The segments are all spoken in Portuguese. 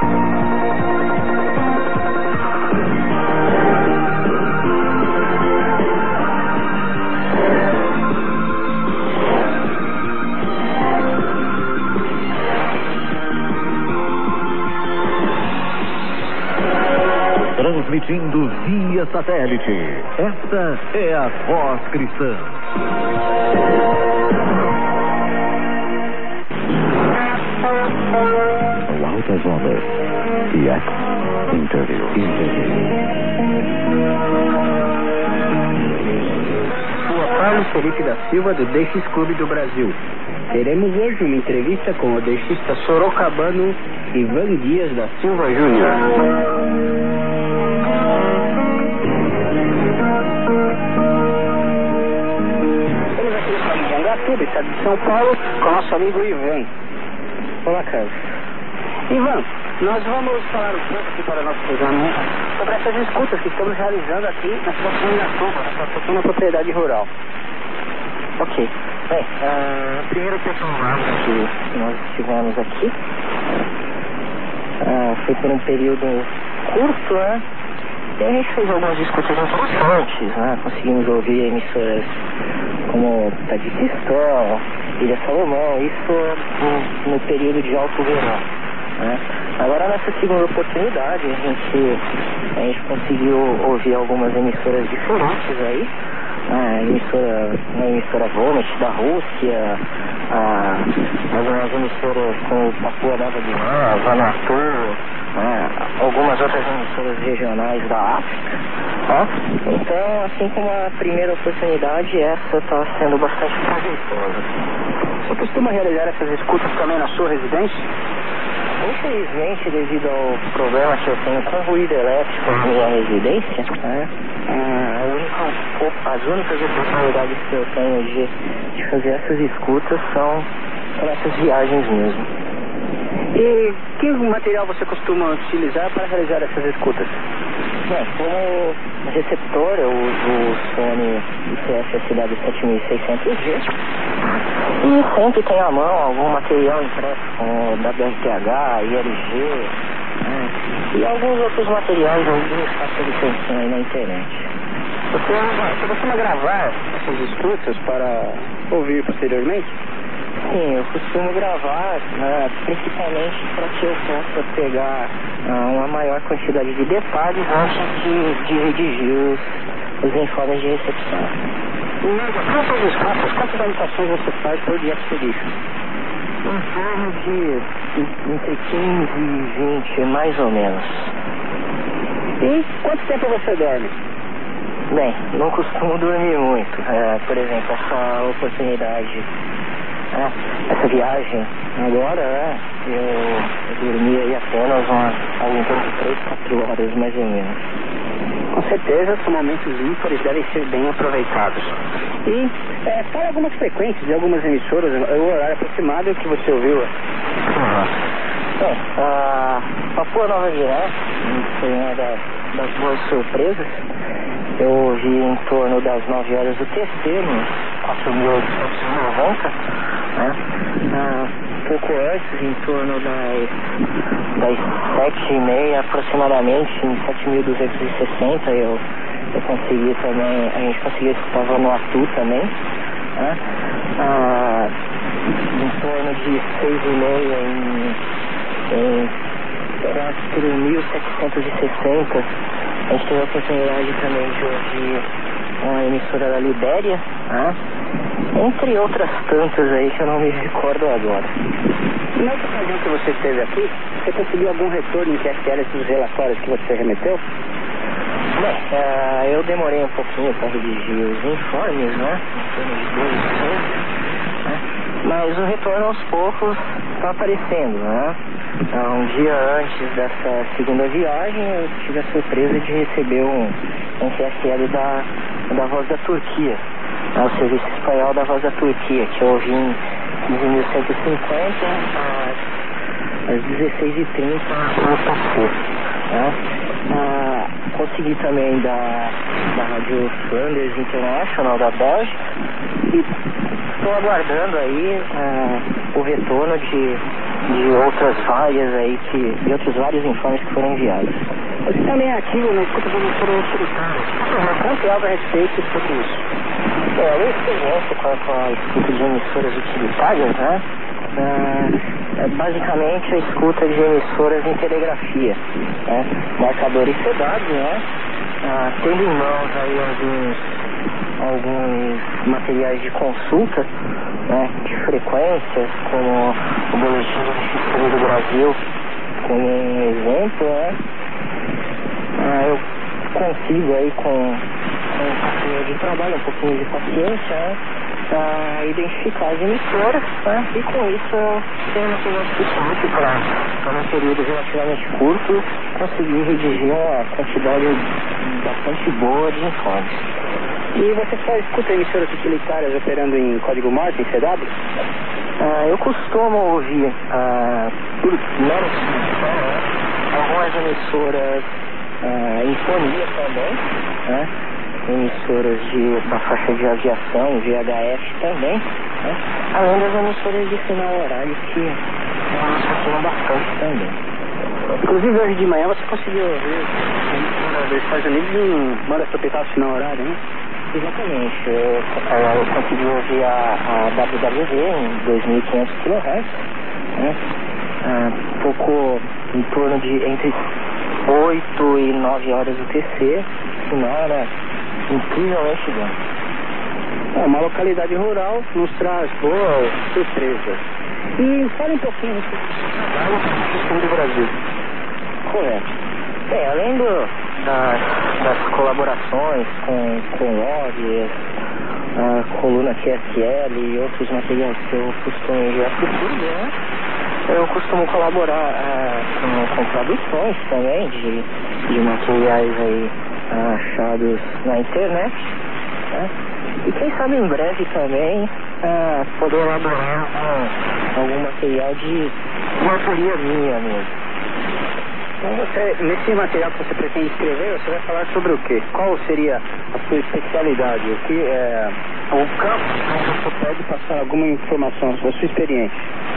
Transmitindo via satélite. Esta é a Voz Cristã. O Altas Ondas. EX Interview. Sou Carlos Felipe da Silva, do DX Clube do Brasil. Teremos hoje uma entrevista com o DXista sorocabano Ivan Dias da Silva Júnior. Estamos aqui no estado de Angatuba, estado de São Paulo, com o nosso amigo Ivan. Olá, Carlos. Ivan, nós vamos falar um pouco aqui para o nosso programa sobre essas escutas que estamos realizando aqui na cidade de Angatuba, nessa pequena propriedade rural. Ok. Bem, a primeira temporada que nós estivemos aqui foi por um período curto, né? E a gente fez algumas escutas interessantes, né? Conseguimos ouvir emissoras como Tadjikistão, Ilha Salomão, isso no período de alto verão, né? Agora, nessa segunda oportunidade, a gente conseguiu ouvir algumas emissoras diferentes aí. A emissora Vomit da Rússia, as emissoras como Papua Nova Guiné, Vanuatu, algumas outras emissoras regionais da África. Então, assim como a primeira oportunidade, essa está sendo bastante proveitosa. Você costuma realizar essas escutas também na sua residência? Infelizmente, devido ao problema que eu tenho com ruído elétrico na minha residência, as únicas oportunidades que eu tenho de fazer essas escutas são nessas viagens mesmo. E que material você costuma utilizar para realizar essas escutas? Bem, como receptor eu uso o Sony ICF-SW7600G e sempre tenho à mão algum material impresso com WRTH, ILG, e alguns outros materiais aí de fácil licença aí na internet. Você costuma gravar essas escutas para ouvir posteriormente? Sim, eu costumo gravar, principalmente para que eu possa pegar uma maior quantidade de detalhes antes de redigir os informes de recepção. Quantas escutas, quantas anotações você faz por dia expedition? Em torno de entre 15 e 20, mais ou menos. E quanto tempo você dorme? Bem, não costumo dormir muito. Por exemplo, essa oportunidade, essa viagem agora, eu dormi aí apenas algo em torno de 3, 4 horas mais ou menos. Com certeza, são momentos ímpares, devem ser bem aproveitados. E fala algumas frequências de algumas emissoras, o horário aproximado que você ouviu. Bem, Papua Nova Guiné foi uma das boas surpresas. Eu ouvi em torno das 9 horas do terceiro, 4.890, pouco antes, em torno das 7h30 aproximadamente, em 7.260, eu consegui também, a gente conseguiu escutar Vanuatu também, em torno de 6h30 em 4.760, a gente teve a oportunidade também de ouvir uma emissora da Libéria, entre outras tantas aí que eu não me recordo agora. Na outra ocasião que você esteve aqui, você conseguiu algum retorno em QSL dos relatórios que você remeteu? Bem, eu demorei um pouquinho para redigir os informes, em torno de 2 meses, mas o retorno aos poucos está aparecendo, Um dia antes dessa segunda viagem, eu tive a surpresa de receber um QSL da Voz da Turquia, o serviço espanhol da Voz da Turquia, que eu ouvi em 15.150 às 16h30 no Pacu. Consegui também da Rádio Flanders International da Bélgica e estou aguardando aí o retorno de de outras várias aí de outros vários informes que foram enviados. Você também é ativo na escuta de emissoras utilitárias. Conte algo a respeito sobre isso. A minha experiência com a escuta de emissoras utilitárias, né? É basicamente a escuta de emissoras em telegrafia, né? Marcadores sedados, né? Tendo em mãos aí alguns materiais de consulta, né? De frequências, como o Boletim de Futuro do Brasil, como um exemplo, né? Eu consigo aí com um pouquinho de trabalho, um pouquinho de paciência, né? Identificar as emissoras, né? E com isso eu tenho uma coisa suficiente para um período relativamente curto conseguir redigir uma quantidade bastante boa de informes. E você só escuta emissoras utilitárias operando em código Morse, em CW? Eu costumo ouvir por mero algumas emissoras em fonia também, né? Emissoras da faixa de aviação, VHF também, né? Além das emissoras de sinal horário que nos funcionam bastante também. Inclusive hoje de manhã você conseguiu ouvir a emissora dos Estados Unidos em banda tropical sinal horário, né? Exatamente, eu consegui ouvir a WWV em 2.500 kHz, né? Pouco em torno de entre 8 e 9 horas UTC, sinal era incrivelmente bom. Uma localidade rural nos traz boas surpresas. E fale um pouquinho do Brasil. Correto. Bem, além das colaborações com logs, a coluna QSL e outros materiais que eu costumo enviar por tudo, né? Eu costumo colaborar com traduções também de materiais aí achados na internet, né? E quem sabe em breve também poder elaborar algum material de autoria minha mesmo. Então nesse material que você pretende escrever, você vai falar sobre o quê? Qual seria a sua especialidade? O que é o campo que você pode passar alguma informação sobre a sua experiência?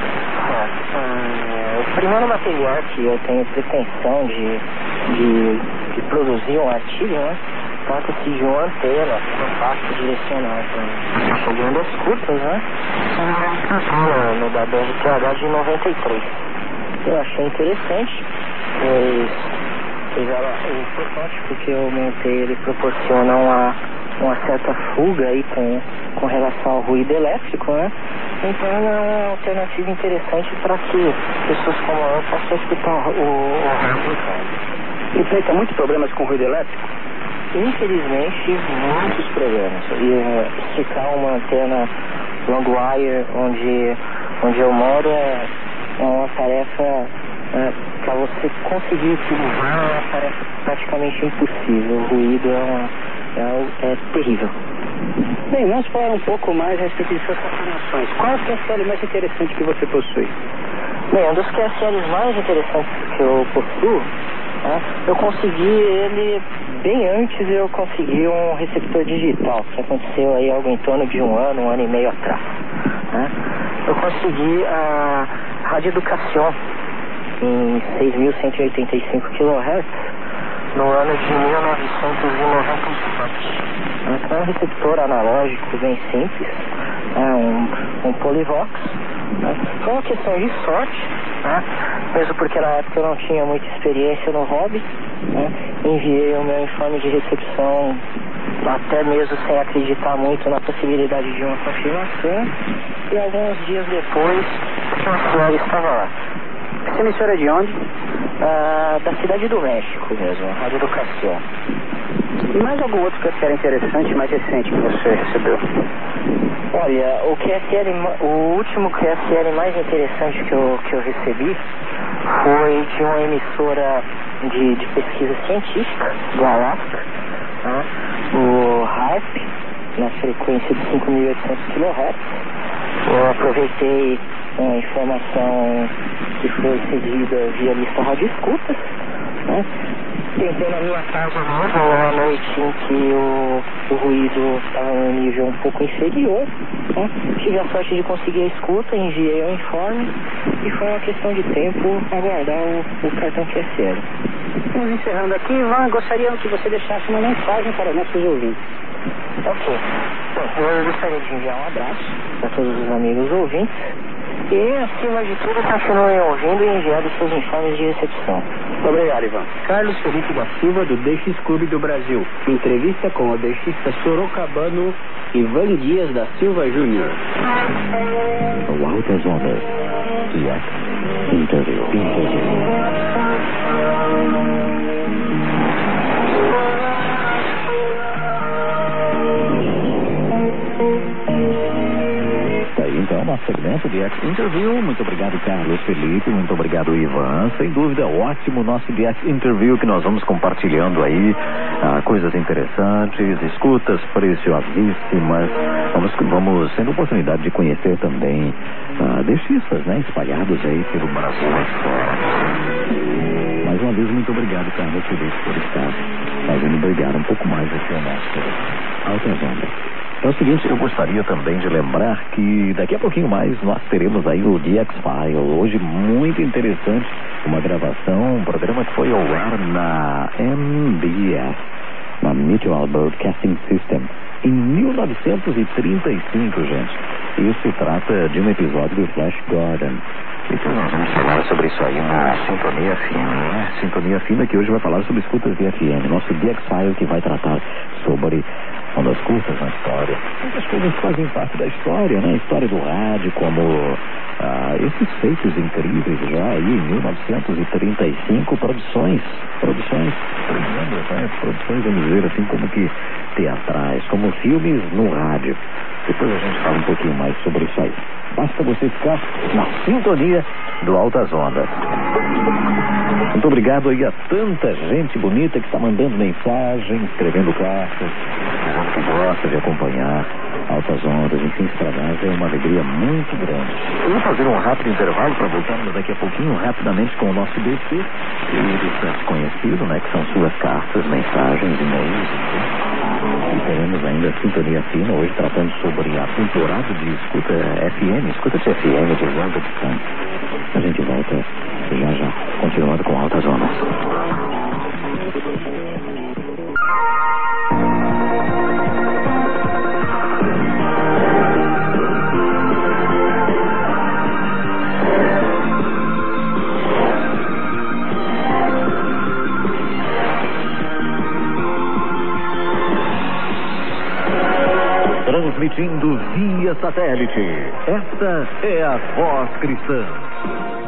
O primeiro material que eu tenho pretensão de produzir um artigo, né? Trata-se de uma antena compacta direcional para ondas curtas, né? No da BRTH de 93. Eu achei interessante, pois ela é importante porque eu montei, ele proporciona uma certa fuga aí com relação ao ruído elétrico, né? Então é uma alternativa interessante para que pessoas como eu possam escutar o rádio. Enfrenta muitos problemas com ruído elétrico? Infelizmente, muitos problemas. E esticar uma antena long wire onde eu moro é uma tarefa para você conseguir utilizar, é uma tarefa praticamente impossível. O ruído é terrível. Bem, vamos falar um pouco mais a respeito de suas fascinações. Qual é o QSL mais interessante que você possui? Bem, um dos QSLs mais interessantes que eu possuo, né, eu consegui ele bem antes eu consegui um receptor digital, que aconteceu aí algo em torno de um ano e meio atrás, né? Eu consegui a Rádio Educação em 6.185 kHz no ano de 1997. É um receptor analógico bem simples, um Polivox, né? Foi uma questão de sorte, né? Mesmo porque na época eu não tinha muita experiência no hobby, né? Enviei o meu informe de recepção até mesmo sem acreditar muito na possibilidade de uma confirmação, e alguns dias depois a senhora estava lá. Essa emissora é de onde? Da Cidade do México mesmo, Rádio Educação. E mais algum outro QSL interessante, mais recente que você recebeu? Olha, o último QSL mais interessante que eu recebi foi de uma emissora de pesquisa científica do Alasca, né? O HARP, na frequência de 5.800 kHz. Eu aproveitei uma informação que foi cedida via lista radioescutas, né? Tentei na minha casa mesmo, uma noite em que o ruído estava em um nível um pouco inferior, né? Tive a sorte de conseguir a escuta, enviei o informe e foi uma questão de tempo aguardar o cartão QSL. Estamos encerrando aqui, Ivan, gostaria que você deixasse uma mensagem para os nossos ouvintes. Ok. Bom, eu gostaria de enviar um abraço para todos os amigos ouvintes e, acima de tudo, continuem ouvindo e enviando seus informes de recepção. Obrigado, Ivan. Carlos Felipe da Silva, do DX Clube do Brasil. Entrevista com o DXista sorocabano Ivan Dias da Silva Júnior. O Altas Ondas. DX Interview. Então, nosso segmento de DX Interview. Muito obrigado, Carlos Felipe. Muito obrigado, Ivan. Sem dúvida, ótimo nosso DX Interview, que nós vamos compartilhando aí coisas interessantes, escutas preciosíssimas. Vamos tendo oportunidade de conhecer também DXistas, né, espalhados aí pelo Brasil afora. Mais uma vez, muito obrigado, Carlos Felipe, por estar fazendo brilhar um pouco mais aqui o nosso Altas Ondas. É o seguinte, eu gostaria também de lembrar que daqui a pouquinho mais nós teremos aí o DX-File. Hoje, muito interessante, uma gravação, um programa que foi ao ar na MBS, na Mutual Broadcasting System, em 1935, gente. Isso se trata de um episódio do Flash Gordon. Então nós vamos falar sobre isso aí na Sintonia Fina, né? Sintonia Fina, que hoje vai falar sobre escutas de FM. Nosso DX-File, que vai tratar sobre ondas curtas na história. Muitas coisas fazem parte da história, né? A história do rádio, como esses feitos incríveis já aí em 1935, produções tremendas, né? Produções, vamos dizer assim, como que teatrais, como filmes no rádio. Depois a gente fala um pouquinho mais sobre isso aí. Basta você ficar na sintonia do Altas Ondas. Muito obrigado aí a tanta gente bonita que está mandando mensagem, escrevendo cartas, que gosta de acompanhar Altas Ondas. Enfim, para nós é uma alegria muito grande. Eu vou fazer um rápido intervalo para voltarmos daqui a pouquinho rapidamente com o nosso DC, que ele é conhecido, né, que são suas cartas, mensagens, e-mails. E teremos ainda a Sintonia Fina, hoje tratando sobre a temporada de escuta FM, escuta de FM de Wanda de Santos. A gente volta já, continuando com Altas Ondas. Transmitindo via satélite. Esta é a Voz Cristã.